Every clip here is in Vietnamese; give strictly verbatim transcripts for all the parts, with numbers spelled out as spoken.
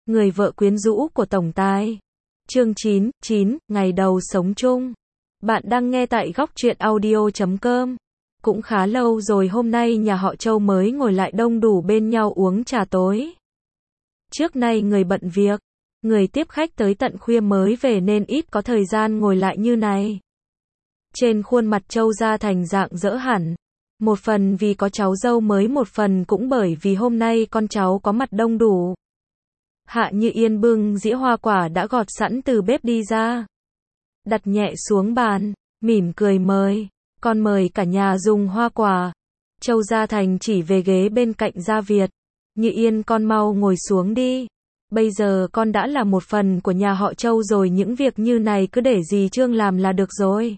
Người vợ quyến rũ của tổng tài. Chương chín, chín, ngày đầu sống chung. Bạn đang nghe tại góc truyện audio chấm com. Cũng khá lâu rồi hôm nay nhà họ Châu mới ngồi lại đông đủ bên nhau uống trà tối. Trước nay người bận việc, người tiếp khách tới tận khuya mới về nên ít có thời gian ngồi lại như này. Trên khuôn mặt Châu Gia Thành rạng rỡ hẳn. Một phần vì có cháu dâu mới, một phần cũng bởi vì hôm nay con cháu có mặt đông đủ. Hạ Như Yên bưng dĩa hoa quả đã gọt sẵn từ bếp đi ra. Đặt nhẹ xuống bàn, mỉm cười mời. Con mời cả nhà dùng hoa quả. Châu Gia Thành chỉ về ghế bên cạnh Gia Việt. Như Yên con mau ngồi xuống đi. Bây giờ con đã là một phần của nhà họ Châu rồi, những việc như này cứ để dì Trương làm là được rồi.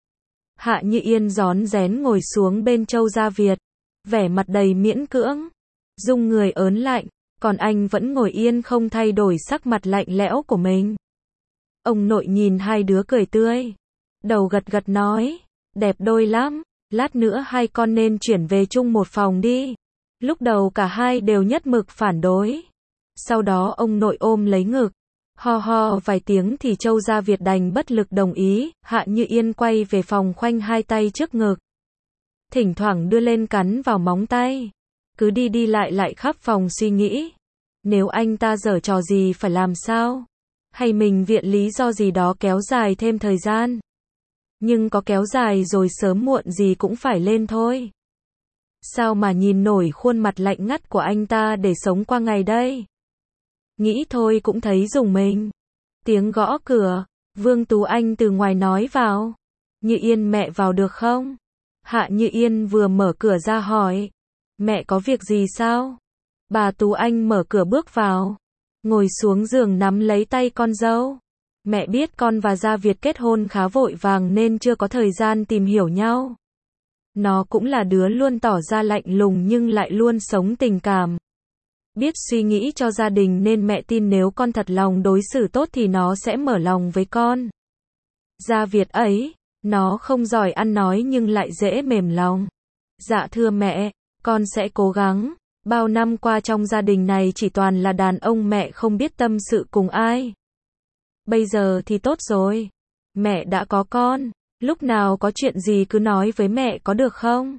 Hạ Như Yên rón rén ngồi xuống bên Châu Gia Việt. Vẻ mặt đầy miễn cưỡng. Dung người ớn lạnh. Còn anh vẫn ngồi yên không thay đổi sắc mặt lạnh lẽo của mình. Ông nội nhìn hai đứa cười tươi. Đầu gật gật nói. Đẹp đôi lắm. Lát nữa hai con nên chuyển về chung một phòng đi. Lúc đầu cả hai đều nhất mực phản đối. Sau đó ông nội ôm lấy ngực. Ho ho vài tiếng thì Châu Gia Việt đành bất lực đồng ý. Hạ Như Yên quay về phòng khoanh hai tay trước ngực. Thỉnh thoảng đưa lên cắn vào móng tay. Cứ đi đi lại lại khắp phòng suy nghĩ. Nếu anh ta giở trò gì phải làm sao? Hay mình viện lý do gì đó kéo dài thêm thời gian? Nhưng có kéo dài rồi sớm muộn gì cũng phải lên thôi. Sao mà nhìn nổi khuôn mặt lạnh ngắt của anh ta để sống qua ngày đây? Nghĩ thôi cũng thấy rùng mình. Tiếng gõ cửa, Vương Tú Anh từ ngoài nói vào. Như Yên mẹ vào được không? Hạ Như Yên vừa mở cửa ra hỏi. Mẹ có việc gì sao? Bà Tú Anh mở cửa bước vào. Ngồi xuống giường nắm lấy tay con dâu. Mẹ biết con và Gia Việt kết hôn khá vội vàng nên chưa có thời gian tìm hiểu nhau. Nó cũng là đứa luôn tỏ ra lạnh lùng nhưng lại luôn sống tình cảm. Biết suy nghĩ cho gia đình nên mẹ tin nếu con thật lòng đối xử tốt thì nó sẽ mở lòng với con. Gia Việt ấy, nó không giỏi ăn nói nhưng lại dễ mềm lòng. Dạ thưa mẹ, con sẽ cố gắng. Bao năm qua trong gia đình này chỉ toàn là đàn ông, mẹ không biết tâm sự cùng ai. Bây giờ thì tốt rồi. Mẹ đã có con. Lúc nào có chuyện gì cứ nói với mẹ có được không?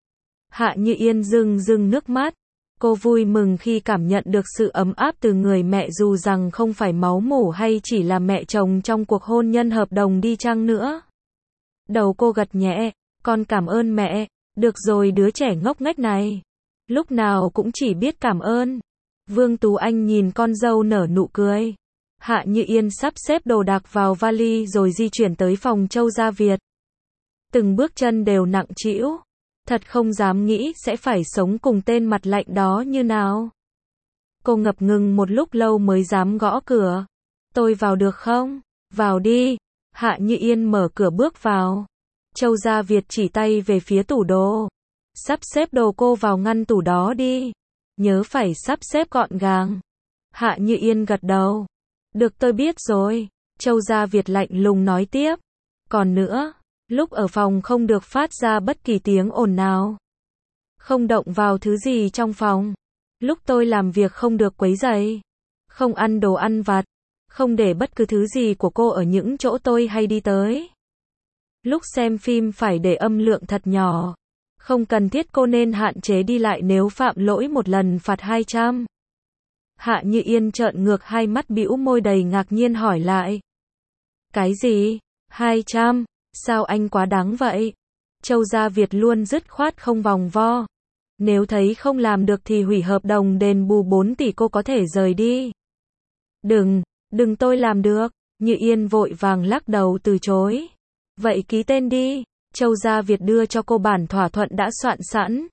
Hạ Như Yên rưng rưng nước mắt. Cô vui mừng khi cảm nhận được sự ấm áp từ người mẹ, dù rằng không phải máu mủ hay chỉ là mẹ chồng trong cuộc hôn nhân hợp đồng đi chăng nữa. Đầu cô gật nhẹ. Con cảm ơn mẹ. Được rồi, đứa trẻ ngốc nghếch này. Lúc nào cũng chỉ biết cảm ơn. Vương Tú Anh nhìn con dâu nở nụ cười. Hạ Như Yên sắp xếp đồ đạc vào vali rồi di chuyển tới phòng Châu Gia Việt. Từng bước chân đều nặng trĩu. Thật không dám nghĩ sẽ phải sống cùng tên mặt lạnh đó như nào. Cô ngập ngừng một lúc lâu mới dám gõ cửa. Tôi vào được không? Vào đi. Hạ Như Yên mở cửa bước vào. Châu Gia Việt chỉ tay về phía tủ đồ. Sắp xếp đồ cô vào ngăn tủ đó đi. Nhớ phải sắp xếp gọn gàng. Hạ Như Yên gật đầu. Được, tôi biết rồi. Châu Gia Việt lạnh lùng nói tiếp. Còn nữa, lúc ở phòng không được phát ra bất kỳ tiếng ồn nào. Không động vào thứ gì trong phòng. Lúc tôi làm việc không được quấy rầy. Không ăn đồ ăn vặt. Không để bất cứ thứ gì của cô ở những chỗ tôi hay đi tới. Lúc xem phim phải để âm lượng thật nhỏ. Không cần thiết cô nên hạn chế đi lại, nếu phạm lỗi một lần phạt hai trăm. Hạ Như Yên trợn ngược hai mắt, bĩu môi đầy ngạc nhiên hỏi lại. Cái gì? hai trăm? Sao anh quá đáng vậy? Châu Gia Việt luôn dứt khoát không vòng vo. Nếu thấy không làm được thì hủy hợp đồng đền bù bốn tỷ, cô có thể rời đi. Đừng, đừng, tôi làm được. Như Yên vội vàng lắc đầu từ chối. Vậy ký tên đi. Châu Gia Việt đưa cho cô bản thỏa thuận đã soạn sẵn.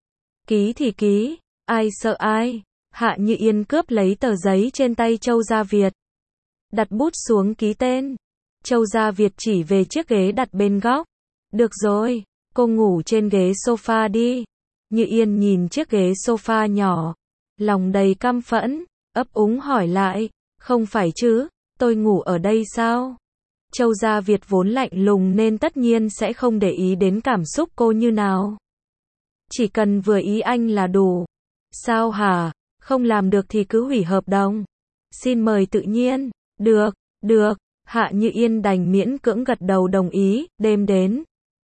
Ký thì ký, ai sợ ai. Hạ Như Yên cướp lấy tờ giấy trên tay Châu Gia Việt. Đặt bút xuống ký tên. Châu Gia Việt chỉ về chiếc ghế đặt bên góc. Được rồi, cô ngủ trên ghế sofa đi. Như Yên nhìn chiếc ghế sofa nhỏ. Lòng đầy căm phẫn, ấp úng hỏi lại. Không phải chứ, tôi ngủ ở đây sao? Châu Gia Việt vốn lạnh lùng nên tất nhiên sẽ không để ý đến cảm xúc cô như nào. Chỉ cần vừa ý anh là đủ. Sao hả? Không làm được thì cứ hủy hợp đồng. Xin mời tự nhiên. Được, được, Hạ Như Yên đành miễn cưỡng gật đầu đồng ý, đêm đến.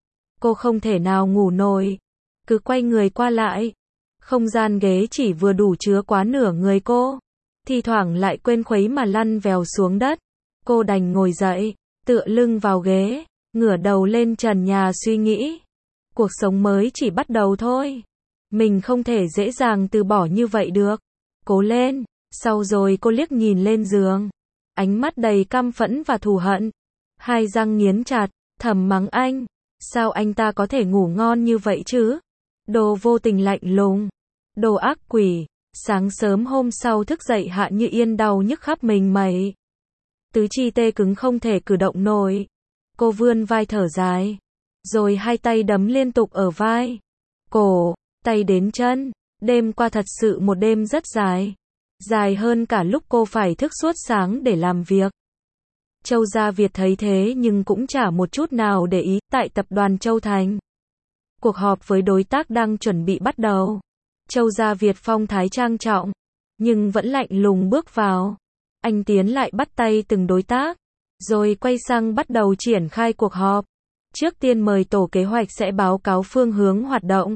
Cô không thể nào ngủ nổi, cứ quay người qua lại. Không gian ghế chỉ vừa đủ chứa quá nửa người cô, thi thoảng lại quên khuấy mà lăn vèo xuống đất. Cô đành ngồi dậy, tựa lưng vào ghế, ngửa đầu lên trần nhà suy nghĩ. Cuộc sống mới chỉ bắt đầu thôi. Mình không thể dễ dàng từ bỏ như vậy được. Cố lên. Sau rồi cô liếc nhìn lên giường, ánh mắt đầy căm phẫn và thù hận. Hai răng nghiến chặt, thầm mắng anh. Sao anh ta có thể ngủ ngon như vậy chứ? Đồ vô tình lạnh lùng. Đồ ác quỷ. Sáng sớm hôm sau thức dậy Hạ Như Yên đau nhức khắp mình mẩy. Tứ chi tê cứng không thể cử động nổi. Cô vươn vai thở dài. Rồi hai tay đấm liên tục ở vai, cổ, tay đến chân. Đêm qua thật sự một đêm rất dài. Dài hơn cả lúc cô phải thức suốt sáng để làm việc. Châu Gia Việt thấy thế nhưng cũng chả một chút nào để ý. Tại tập đoàn Châu Thành, cuộc họp với đối tác đang chuẩn bị bắt đầu. Châu Gia Việt phong thái trang trọng, nhưng vẫn lạnh lùng bước vào. Anh tiến lại bắt tay từng đối tác, rồi quay sang bắt đầu triển khai cuộc họp. Trước tiên mời tổ kế hoạch sẽ báo cáo phương hướng hoạt động,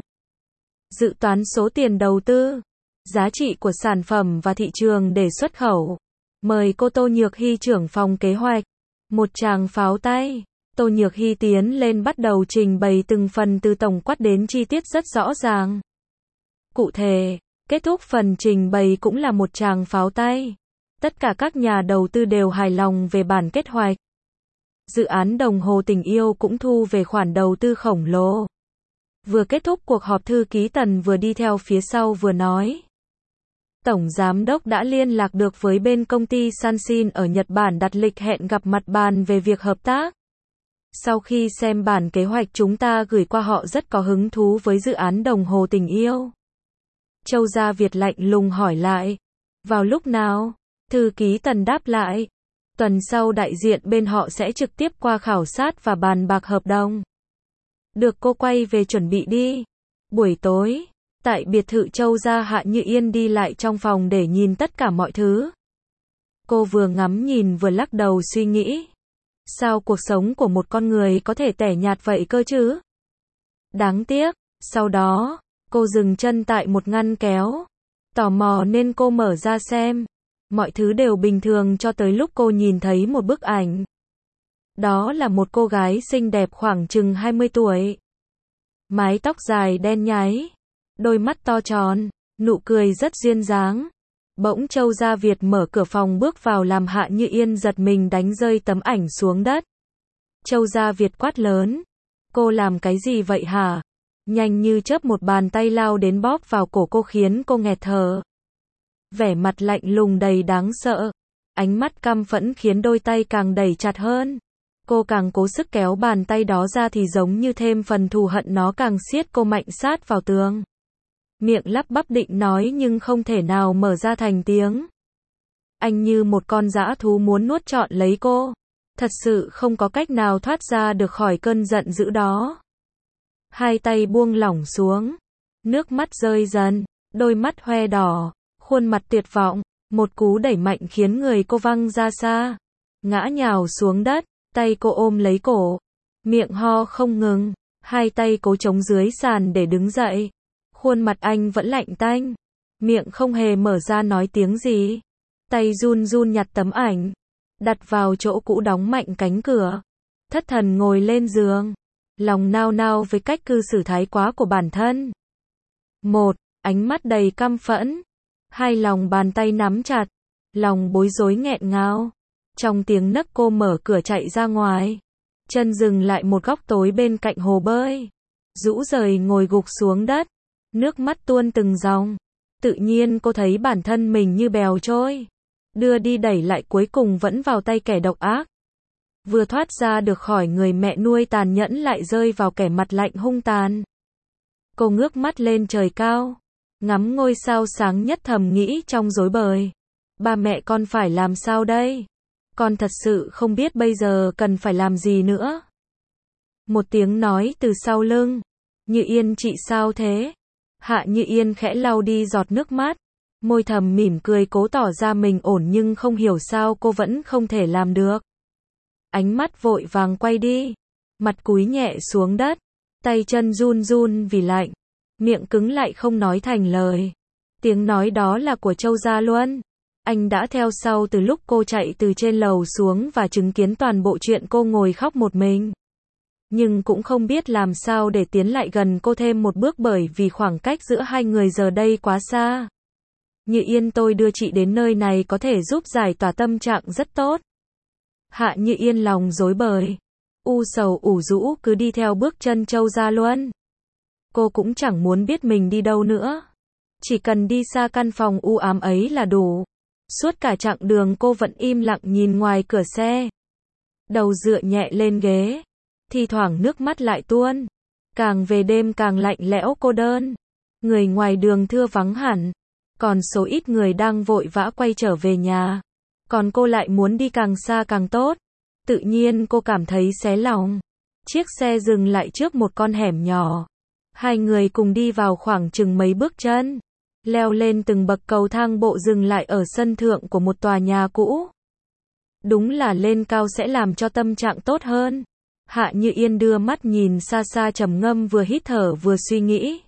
dự toán số tiền đầu tư, giá trị của sản phẩm và thị trường để xuất khẩu. Mời cô Tô Nhược Hy trưởng phòng kế hoạch. Một tràng pháo tay. Tô Nhược Hy tiến lên bắt đầu trình bày từng phần từ tổng quát đến chi tiết rất rõ ràng. Cụ thể, kết thúc phần trình bày cũng là một tràng pháo tay. Tất cả các nhà đầu tư đều hài lòng về bản kết hoạch. Dự án đồng hồ tình yêu cũng thu về khoản đầu tư khổng lồ. Vừa kết thúc cuộc họp, thư ký Tần vừa đi theo phía sau vừa nói. Tổng giám đốc đã liên lạc được với bên công ty Sanshin ở Nhật Bản, đặt lịch hẹn gặp mặt bàn về việc hợp tác. Sau khi xem bản kế hoạch chúng ta gửi qua, họ rất có hứng thú với dự án đồng hồ tình yêu. Châu Gia Việt lạnh lùng hỏi lại. Vào lúc nào? Thư ký Tần đáp lại. Tuần sau đại diện bên họ sẽ trực tiếp qua khảo sát và bàn bạc hợp đồng. Được, cô quay về chuẩn bị đi. Buổi tối, tại biệt thự Châu Gia, Hạ Như Yên đi lại trong phòng để nhìn tất cả mọi thứ. Cô vừa ngắm nhìn vừa lắc đầu suy nghĩ. Sao cuộc sống của một con người có thể tẻ nhạt vậy cơ chứ? Đáng tiếc. Sau đó, cô dừng chân tại một ngăn kéo. Tò mò nên cô mở ra xem. Mọi thứ đều bình thường cho tới lúc cô nhìn thấy một bức ảnh. Đó là một cô gái xinh đẹp khoảng chừng hai mươi tuổi. Mái tóc dài đen nháy, đôi mắt to tròn, nụ cười rất duyên dáng. Bỗng Châu Gia Việt mở cửa phòng bước vào làm Hạ Như Yên giật mình đánh rơi tấm ảnh xuống đất. Châu Gia Việt quát lớn. Cô làm cái gì vậy hả? Nhanh như chớp một bàn tay lao đến bóp vào cổ cô khiến cô nghẹt thở. Vẻ mặt lạnh lùng đầy đáng sợ. Ánh mắt căm phẫn khiến đôi tay càng đẩy chặt hơn. Cô càng cố sức kéo bàn tay đó ra thì giống như thêm phần thù hận, nó càng siết cô mạnh sát vào tường. Miệng lắp bắp định nói nhưng không thể nào mở ra thành tiếng. Anh như một con dã thú muốn nuốt trọn lấy cô. Thật sự không có cách nào thoát ra được khỏi cơn giận dữ đó. Hai tay buông lỏng xuống. Nước mắt rơi dần. Đôi mắt hoe đỏ. Khuôn mặt tuyệt vọng. Một cú đẩy mạnh khiến người cô văng ra xa. Ngã nhào xuống đất. Tay cô ôm lấy cổ. Miệng ho không ngừng. Hai tay cố chống dưới sàn để đứng dậy. Khuôn mặt anh vẫn lạnh tanh. Miệng không hề mở ra nói tiếng gì. Tay run run nhặt tấm ảnh. Đặt vào chỗ cũ, đóng mạnh cánh cửa. Thất thần ngồi lên giường. Lòng nao nao với cách cư xử thái quá của bản thân. Một, ánh mắt đầy căm phẫn. Hai, lòng bàn tay nắm chặt. Lòng bối rối nghẹn ngào. Trong tiếng nấc cô mở cửa chạy ra ngoài. Chân dừng lại một góc tối bên cạnh hồ bơi. Rũ rời ngồi gục xuống đất. Nước mắt tuôn từng dòng. Tự nhiên cô thấy bản thân mình như bèo trôi. Đưa đi đẩy lại cuối cùng vẫn vào tay kẻ độc ác. Vừa thoát ra được khỏi người mẹ nuôi tàn nhẫn lại rơi vào kẻ mặt lạnh hung tàn. Cô ngước mắt lên trời cao. Ngắm ngôi sao sáng nhất, thầm nghĩ trong rối bời. Ba mẹ con phải làm sao đây? Con thật sự không biết bây giờ cần phải làm gì nữa. Một tiếng nói từ sau lưng. Như Yên, chị sao thế? Hạ Như Yên khẽ lau đi giọt nước mắt. Môi thầm mỉm cười cố tỏ ra mình ổn nhưng không hiểu sao cô vẫn không thể làm được. Ánh mắt vội vàng quay đi, mặt cúi nhẹ xuống đất, tay chân run run vì lạnh, miệng cứng lại không nói thành lời. Tiếng nói đó là của Châu Gia Luân. Anh đã theo sau từ lúc cô chạy từ trên lầu xuống và chứng kiến toàn bộ chuyện cô ngồi khóc một mình. Nhưng cũng không biết làm sao để tiến lại gần cô thêm một bước bởi vì khoảng cách giữa hai người giờ đây quá xa. Như Yên, tôi đưa chị đến nơi này có thể giúp giải tỏa tâm trạng rất tốt. Hạ Như Yên lòng rối bời, u sầu ủ rũ cứ đi theo bước chân Châu Gia Luân. Cô cũng chẳng muốn biết mình đi đâu nữa. Chỉ cần đi xa căn phòng u ám ấy là đủ. Suốt cả chặng đường cô vẫn im lặng nhìn ngoài cửa xe. Đầu dựa nhẹ lên ghế. Thi thoảng nước mắt lại tuôn. Càng về đêm càng lạnh lẽo cô đơn. Người ngoài đường thưa vắng hẳn. Còn số ít người đang vội vã quay trở về nhà. Còn cô lại muốn đi càng xa càng tốt. Tự nhiên cô cảm thấy xé lòng. Chiếc xe dừng lại trước một con hẻm nhỏ. Hai người cùng đi vào khoảng chừng mấy bước chân. Leo lên từng bậc cầu thang bộ dừng lại ở sân thượng của một tòa nhà cũ. Đúng là lên cao sẽ làm cho tâm trạng tốt hơn. Hạ Như Yên đưa mắt nhìn xa xa trầm ngâm vừa hít thở vừa suy nghĩ.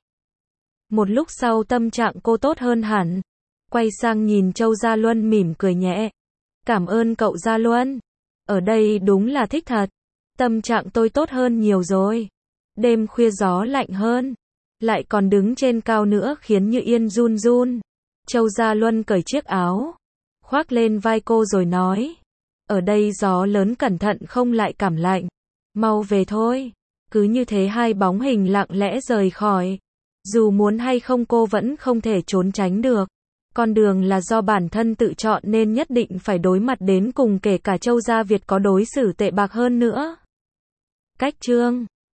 Một lúc sau tâm trạng cô tốt hơn hẳn. Quay sang nhìn Châu Gia Luân mỉm cười nhẹ. Cảm ơn cậu Gia Luân. Ở đây đúng là thích thật. Tâm trạng tôi tốt hơn nhiều rồi. Đêm khuya gió lạnh hơn. Lại còn đứng trên cao nữa khiến Như Yên run run. Châu Gia Luân cởi chiếc áo. Khoác lên vai cô rồi nói. Ở đây gió lớn cẩn thận không lại cảm lạnh. Mau về thôi. Cứ như thế hai bóng hình lặng lẽ rời khỏi. Dù muốn hay không cô vẫn không thể trốn tránh được. Con đường là do bản thân tự chọn nên nhất định phải đối mặt đến cùng kể cả Châu Gia Việt có đối xử tệ bạc hơn nữa. Cách chương